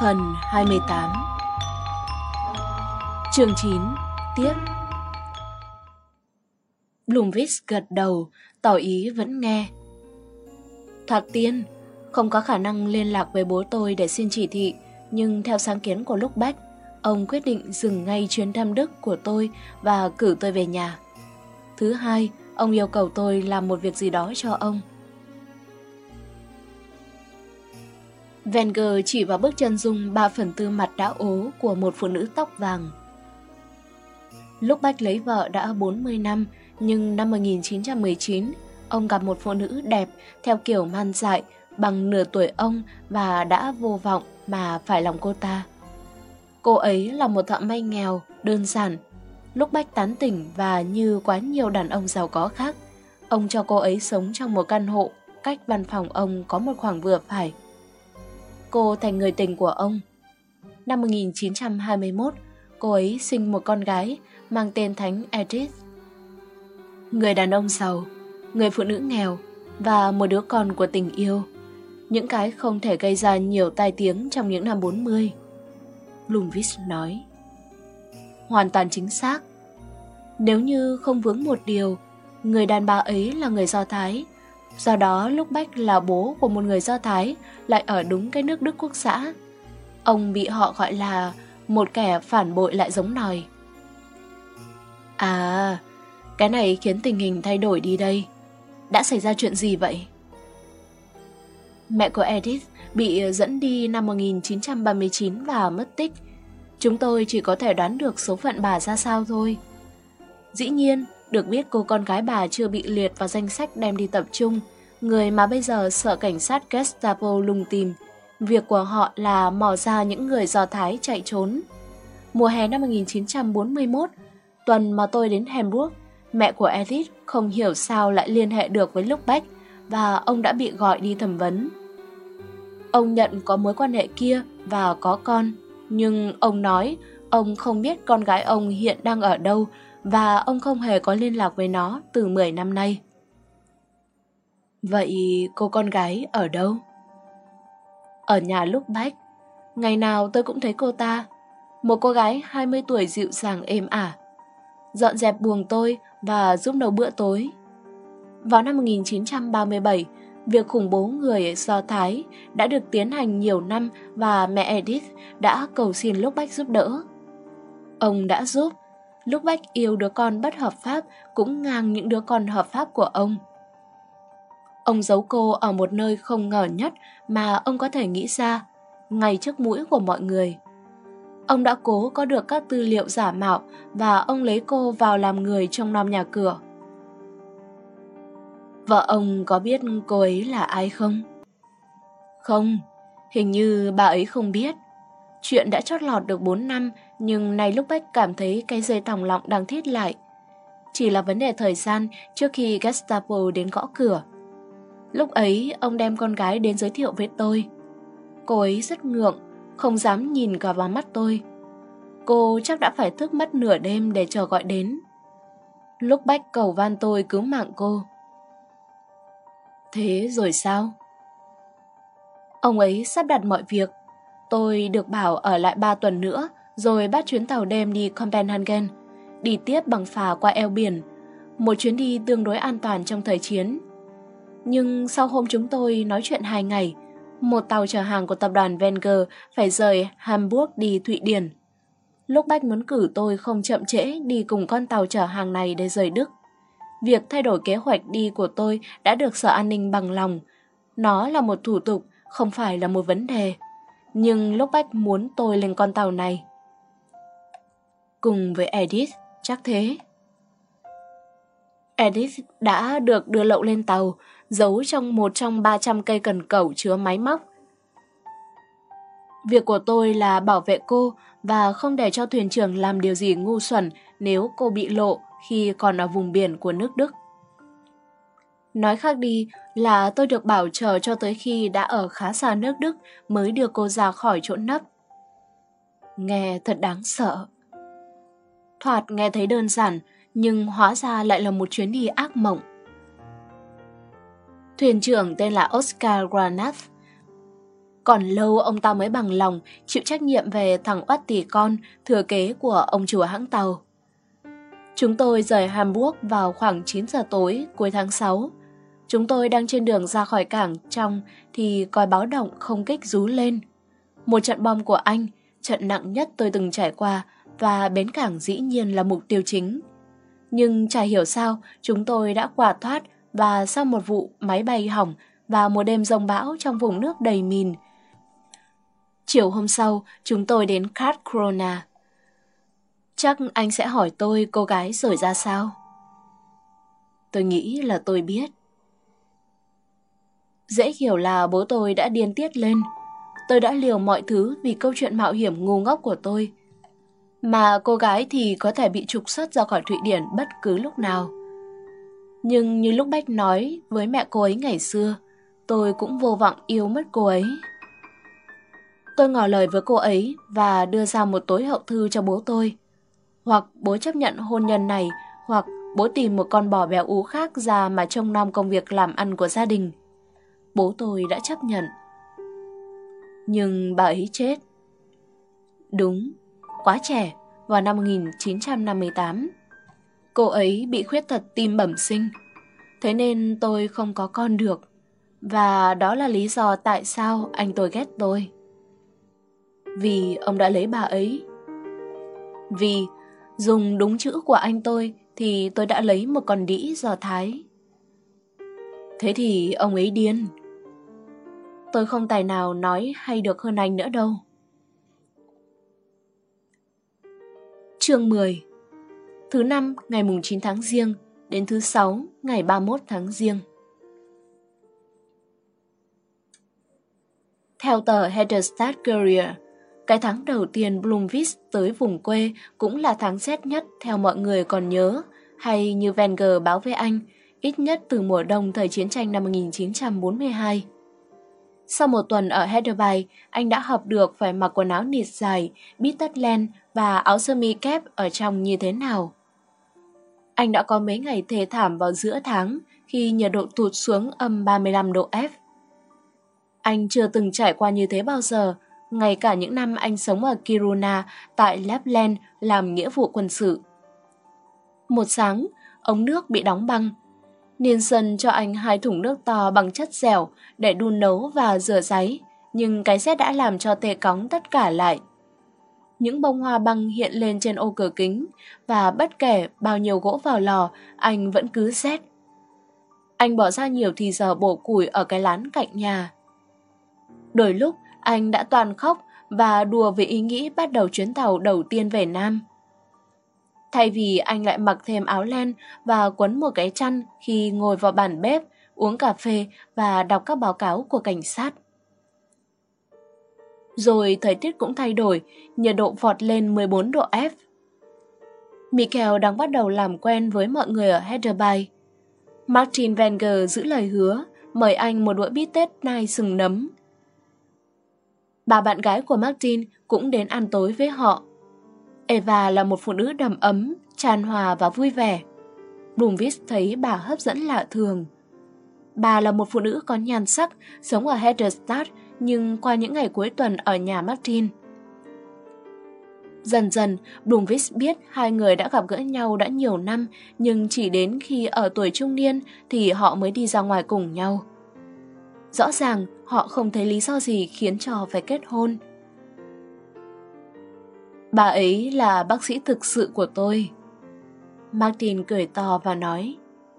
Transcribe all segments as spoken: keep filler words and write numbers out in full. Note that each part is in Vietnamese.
Phần hai mươi tám. Chương chín. Tiếp. Blomqvist gật đầu, tỏ ý vẫn nghe. Thoạt tiên, không có khả năng liên lạc với bố tôi để xin chỉ thị, nhưng theo sáng kiến của Lúc Bách, ông quyết định dừng ngay chuyến thăm Đức của tôi và cử tôi về nhà. Thứ hai, ông yêu cầu tôi làm một việc gì đó cho ông. Wenger chỉ vào bức chân dung ba phần tư mặt đã ố của một phụ nữ tóc vàng. Lúc Bách lấy vợ đã bốn mươi năm, nhưng năm một nghìn chín trăm mười chín, ông gặp một phụ nữ đẹp theo kiểu man dại, bằng nửa tuổi ông và đã vô vọng mà phải lòng cô ta. Cô ấy là một thợ may nghèo, đơn giản. Lúc Bách tán tỉnh và như quá nhiều đàn ông giàu có khác, ông cho cô ấy sống trong một căn hộ cách văn phòng ông có một khoảng vừa phải. Cô thành người tình của ông. Năm một nghìn chín trăm hai mươi mốt, cô ấy sinh một con gái mang tên Thánh Edith. Người đàn ông giàu, người phụ nữ nghèo và một đứa con của tình yêu. Những cái không thể gây ra nhiều tai tiếng trong những năm bốn mươi. Blomqvist nói. Hoàn toàn chính xác. Nếu như không vướng một điều, người đàn bà ấy là người Do Thái. Do đó Lúc Bách là bố của một người Do Thái lại ở đúng cái nước Đức Quốc xã. Ông bị họ gọi là một kẻ phản bội lại giống nòi. À, cái này khiến tình hình thay đổi đi đây. Đã xảy ra chuyện gì vậy? Mẹ của Edith bị dẫn đi năm một nghìn chín trăm ba mươi chín và mất tích. Chúng tôi chỉ có thể đoán được số phận bà ra sao thôi. Dĩ nhiên, được biết cô con gái bà chưa bị liệt vào danh sách đem đi tập trung, người mà bây giờ sợ cảnh sát Gestapo lùng tìm. Việc của họ là mò ra những người Do Thái chạy trốn. Mùa hè năm một nghìn chín trăm bốn mươi mốt, tuần mà tôi đến Hamburg, mẹ của Edith không hiểu sao lại liên hệ được với Lúc Bách và ông đã bị gọi đi thẩm vấn. Ông nhận có mối quan hệ kia và có con, nhưng ông nói ông không biết con gái ông hiện đang ở đâu và ông không hề có liên lạc với nó từ mười năm nay. Vậy cô con gái ở đâu? Ở nhà Lúc Bách. Ngày nào tôi cũng thấy cô ta, một cô gái hai mươi tuổi dịu dàng êm ả, dọn dẹp buồng tôi và giúp nấu bữa tối. Vào năm một nghìn chín trăm ba mươi bảy, việc khủng bố người Do Thái đã được tiến hành nhiều năm và mẹ Edith đã cầu xin Lúc Bách giúp đỡ. Ông đã giúp. Lúc Bách yêu đứa con bất hợp pháp cũng ngang những đứa con hợp pháp của ông. Ông giấu cô ở một nơi không ngờ nhất mà ông có thể nghĩ ra, ngay trước mũi của mọi người. Ông đã cố có được các tư liệu giả mạo và ông lấy cô vào làm người trông nom nhà cửa. Vợ ông có biết cô ấy là ai không? Không, hình như bà ấy không biết. Chuyện đã chót lọt được bốn năm, nhưng nay Lúc Bách cảm thấy cái dây thòng lọng đang thít lại. Chỉ là vấn đề thời gian trước khi Gestapo đến gõ cửa. Lúc ấy, ông đem con gái đến giới thiệu với tôi. Cô ấy rất ngượng, không dám nhìn cả vào mắt tôi. Cô chắc đã phải thức mất nửa đêm để chờ gọi đến. Lúc Bách cầu van tôi cứu mạng cô. Thế rồi sao? Ông ấy sắp đặt mọi việc. Tôi được bảo ở lại ba tuần nữa, rồi bắt chuyến tàu đêm đi Copenhagen, đi tiếp bằng phà qua eo biển, một chuyến đi tương đối an toàn trong thời chiến. Nhưng sau hôm chúng tôi nói chuyện hai ngày, một tàu chở hàng của tập đoàn Wenger phải rời Hamburg đi Thụy Điển. Lúc Bách muốn cử tôi không chậm trễ đi cùng con tàu chở hàng này để rời Đức. Việc thay đổi kế hoạch đi của tôi đã được Sở An ninh bằng lòng. Nó là một thủ tục, không phải là một vấn đề. Nhưng Lúc Bách muốn tôi lên con tàu này. Cùng với Edith, chắc thế. Edith đã được đưa lậu lên tàu, giấu trong một trong ba trăm cây cần cẩu chứa máy móc. Việc của tôi là bảo vệ cô và không để cho thuyền trưởng làm điều gì ngu xuẩn nếu cô bị lộ khi còn ở vùng biển của nước Đức. Nói khác đi là tôi được bảo chờ cho tới khi đã ở khá xa nước Đức mới đưa cô ra khỏi chỗ nấp. Nghe thật đáng sợ. Thoạt nghe thấy đơn giản, nhưng hóa ra lại là một chuyến đi ác mộng. Thuyền trưởng tên là Oscar Granath. Còn lâu ông ta mới bằng lòng chịu trách nhiệm về thằng oắt tỉ con thừa kế của ông chủ hãng tàu. Chúng tôi rời Hamburg vào khoảng chín giờ tối cuối tháng sáu. Chúng tôi đang trên đường ra khỏi cảng trong thì còi báo động không kích rú lên. Một trận bom của Anh, trận nặng nhất tôi từng trải qua, và bến cảng dĩ nhiên là mục tiêu chính. Nhưng chả hiểu sao chúng tôi đã quả thoát, và sau một vụ máy bay hỏng và một đêm giông bão trong vùng nước đầy mìn, chiều hôm sau chúng tôi đến Karlskrona. Chắc anh sẽ hỏi tôi cô gái rồi ra sao? Tôi nghĩ là tôi biết. Dễ hiểu là bố tôi đã điên tiết lên. Tôi đã liều mọi thứ vì câu chuyện mạo hiểm ngu ngốc của tôi. Mà cô gái thì có thể bị trục xuất ra khỏi Thụy Điển bất cứ lúc nào. Nhưng như lúc Bách nói với mẹ cô ấy ngày xưa, tôi cũng vô vọng yêu mất cô ấy. Tôi ngỏ lời với cô ấy và đưa ra một tối hậu thư cho bố tôi. Hoặc bố chấp nhận hôn nhân này, hoặc bố tìm một con bò béo ú khác ra mà trông nom công việc làm ăn của gia đình. Bố tôi đã chấp nhận. Nhưng bà ấy chết. Đúng, quá trẻ, vào năm một nghìn chín trăm năm mươi tám. Cô ấy bị khuyết tật tim bẩm sinh. Thế nên tôi không có con được. Và đó là lý do tại sao anh tôi ghét tôi. Vì ông đã lấy bà ấy. Vì, dùng đúng chữ của anh tôi, thì tôi đã lấy một con đĩ Do Thái. Thế thì ông ấy điên. Tôi không tài nào nói hay được hơn anh nữa đâu. Chương mười. Thứ năm ngày mùng chín tháng Giêng đến thứ sáu ngày ba mươi mốt tháng Giêng. Theo tờ Helderstadt Courier, cái tháng đầu tiên Blomqvist tới vùng quê cũng là tháng rét nhất theo mọi người còn nhớ, hay như Wenger báo với anh, ít nhất từ mùa đông thời chiến tranh năm một nghìn chín trăm bốn mươi hai. Sau một tuần ở Heidelberg, anh đã học được phải mặc quần áo nịt dài, bít tất len và áo sơ mi kép ở trong như thế nào. Anh đã có mấy ngày thê thảm vào giữa tháng khi nhiệt độ tụt xuống âm ba mươi lăm độ F. Anh chưa từng trải qua như thế bao giờ, ngay cả những năm anh sống ở Kiruna tại Lapland làm nghĩa vụ quân sự. Một sáng, ống nước bị đóng băng. Nielsen cho anh hai thùng nước to bằng chất dẻo để đun nấu và rửa ráy, nhưng cái rét đã làm cho tê cóng tất cả lại. Những bông hoa băng hiện lên trên ô cửa kính, và bất kể bao nhiêu gỗ vào lò, anh vẫn cứ rét. Anh bỏ ra nhiều thì giờ bổ củi ở cái lán cạnh nhà. Đôi lúc, anh đã toàn khóc và đùa với ý nghĩ bắt đầu chuyến tàu đầu tiên về Nam. Thay vì anh lại mặc thêm áo len và quấn một cái chăn khi ngồi vào bàn bếp, uống cà phê và đọc các báo cáo của cảnh sát. Rồi thời tiết cũng thay đổi, nhiệt độ vọt lên mười bốn độ F. Michael đang bắt đầu làm quen với mọi người ở Heidelberg. Martin Wenger giữ lời hứa, mời anh một đũa bít tết nai sừng nấm. Bà bạn gái của Martin cũng đến ăn tối với họ. Eva là một phụ nữ đầm ấm, tràn hòa và vui vẻ. Blomqvist thấy bà hấp dẫn lạ thường. Bà là một phụ nữ có nhan sắc, sống ở Helderstadt nhưng qua những ngày cuối tuần ở nhà Martin. Dần dần, Blomqvist biết hai người đã gặp gỡ nhau đã nhiều năm, nhưng chỉ đến khi ở tuổi trung niên thì họ mới đi ra ngoài cùng nhau. Rõ ràng, họ không thấy lý do gì khiến cho phải kết hôn. Bà ấy là bác sĩ thực sự của tôi. Martin cười to và nói.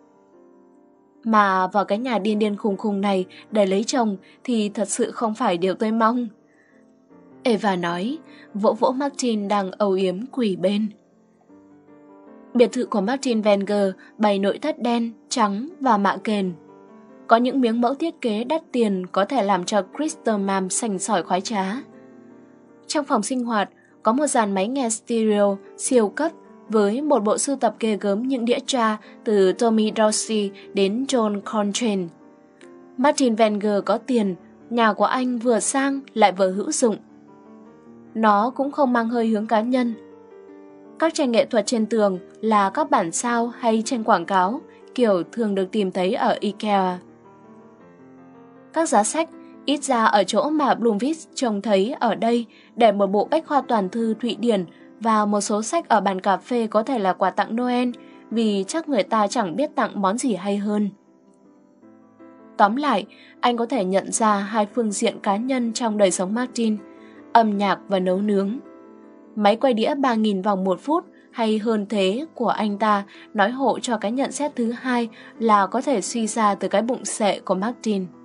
Mà vào cái nhà điên điên khùng khùng này để lấy chồng thì thật sự không phải điều tôi mong. Eva nói, vỗ vỗ Martin đang âu yếm quỳ bên. Biệt thự của Martin Wenger bày nội thất đen, trắng và mạ kền. Có những miếng mẫu thiết kế đắt tiền có thể làm cho Crystal Mam sành sỏi khoái trá. Trong phòng sinh hoạt có một dàn máy nghe stereo siêu cấp với một bộ sưu tập ghê gớm những đĩa tra từ Tommy Dorsey đến John Coltrane. Martin Wenger có tiền, nhà của anh vừa sang lại vừa hữu dụng. Nó cũng không mang hơi hướng cá nhân. Các tranh nghệ thuật trên tường là các bản sao hay tranh quảng cáo, kiểu thường được tìm thấy ở IKEA. Các giá sách Ít ra ở chỗ mà Blomqvist trông thấy ở đây để một bộ bách khoa toàn thư Thụy Điển và một số sách ở bàn cà phê có thể là quà tặng Noel, vì chắc người ta chẳng biết tặng món gì hay hơn. Tóm lại, anh có thể nhận ra hai phương diện cá nhân trong đời sống Martin, âm nhạc và nấu nướng. Máy quay đĩa ba nghìn vòng một phút hay hơn thế của anh ta nói hộ cho cái nhận xét thứ hai là có thể suy ra từ cái bụng xệ của Martin.